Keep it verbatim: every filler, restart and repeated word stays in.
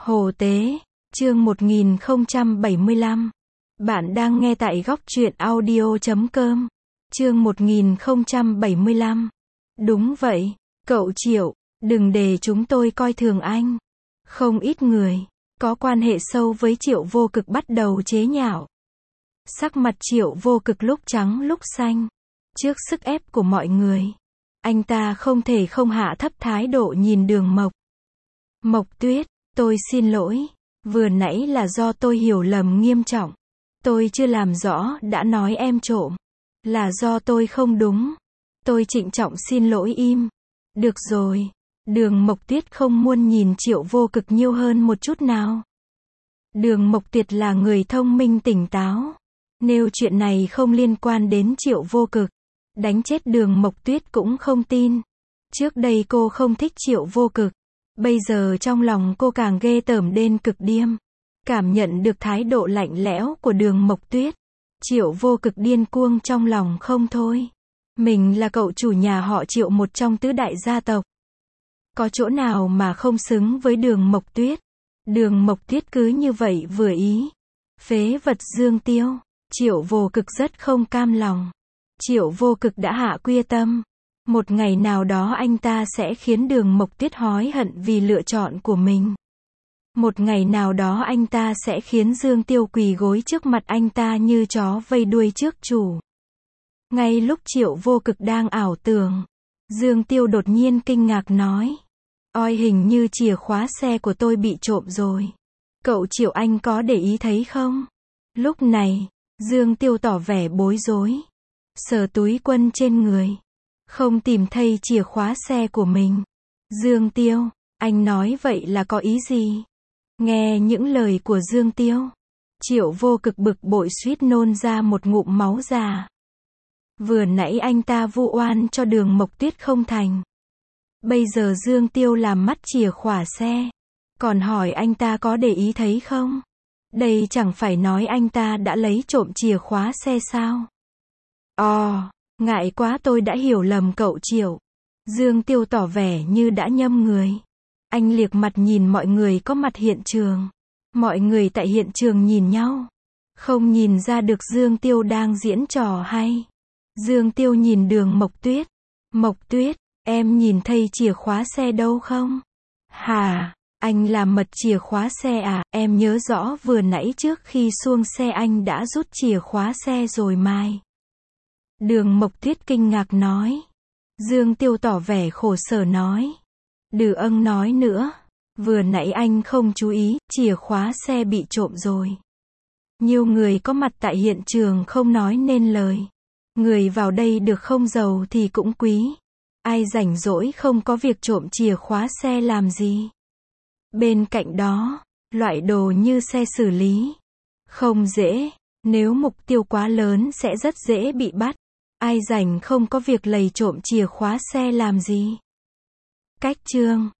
Hồ Tế, chương một nghìn không trăm bảy mươi lăm. Bạn đang nghe tại góc truyện audio chấm com. Chương một nghìn không trăm bảy mươi lăm. Đúng vậy, cậu Triệu, đừng để chúng tôi coi thường anh. Không ít người có quan hệ sâu với Triệu Vô Cực bắt đầu chế nhạo. Sắc mặt Triệu Vô Cực lúc trắng lúc xanh. Trước sức ép của mọi người, anh ta không thể không hạ thấp thái độ nhìn Đường Mộc. Mộc Tuyết, tôi xin lỗi, vừa nãy là do tôi hiểu lầm nghiêm trọng. Tôi chưa làm rõ đã nói em trộm. Là do tôi không đúng. Tôi trịnh trọng xin lỗi im. Được rồi. Đường Mộc Tuyết không muốn nhìn Triệu Vô Cực nhiều hơn một chút nào. Đường Mộc Tuyết là người thông minh tỉnh táo. Nếu chuyện này không liên quan đến Triệu Vô Cực, đánh chết Đường Mộc Tuyết cũng không tin. Trước đây cô không thích Triệu Vô Cực. Bây giờ trong lòng cô càng ghê tởm đến cực điểm. Cảm nhận được thái độ lạnh lẽo của Đường Mộc Tuyết, Triệu Vô Cực điên cuồng trong lòng không thôi. Mình là cậu chủ nhà họ Triệu, một trong tứ đại gia tộc. Có chỗ nào mà không xứng với Đường Mộc Tuyết. Đường Mộc Tuyết cứ như vậy vừa ý. Phế vật Dương Tiêu. Triệu Vô Cực rất không cam lòng. Triệu Vô Cực đã hạ quyết tâm. Một ngày nào đó anh ta sẽ khiến Đường Mộc Tuyết hối hận vì lựa chọn của mình. Một ngày nào đó anh ta sẽ khiến Dương Tiêu quỳ gối trước mặt anh ta như chó vây đuôi trước chủ. Ngay lúc Triệu Vô Cực đang ảo tưởng, Dương Tiêu đột nhiên kinh ngạc nói: Ôi, hình như chìa khóa xe của tôi bị trộm rồi. Cậu Triệu, anh có để ý thấy không? Lúc này, Dương Tiêu tỏ vẻ bối rối. Sờ túi quần trên người, không tìm thấy chìa khóa xe của mình. Dương Tiêu, anh nói vậy là có ý gì? Nghe những lời của Dương Tiêu, Triệu Vô Cực bực bội suýt nôn ra một ngụm máu già. Vừa nãy anh ta vu oan cho Đường Mộc Tuyết không thành. Bây giờ Dương Tiêu làm mất chìa khóa xe, còn hỏi anh ta có để ý thấy không? Đây chẳng phải nói anh ta đã lấy trộm chìa khóa xe sao? Ồ, ngại quá, tôi đã hiểu lầm cậu Triệu. Dương Tiêu tỏ vẻ như đã nhầm người. Anh liếc mặt nhìn mọi người có mặt hiện trường. Mọi người tại hiện trường nhìn nhau, không nhìn ra được Dương Tiêu đang diễn trò hay. Dương Tiêu nhìn Đường Mộc Tuyết. Mộc Tuyết, em nhìn thấy chìa khóa xe đâu không? Hả, anh làm mật chìa khóa xe à? Em nhớ rõ vừa nãy trước khi xuống xe anh đã rút chìa khóa xe rồi mai. Đường Mộc Tuyết kinh ngạc nói. Dương Tiêu tỏ vẻ khổ sở nói: Đừng âng nói nữa. Vừa nãy anh không chú ý, chìa khóa xe bị trộm rồi. Nhiều người có mặt tại hiện trường không nói nên lời. Người vào đây được không giàu thì cũng quý. Ai rảnh rỗi không có việc trộm chìa khóa xe làm gì. Bên cạnh đó, loại đồ như xe xử lý không dễ. Nếu mục tiêu quá lớn sẽ rất dễ bị bắt. Ai rảnh không có việc lầy trộm chìa khóa xe làm gì. Cách chương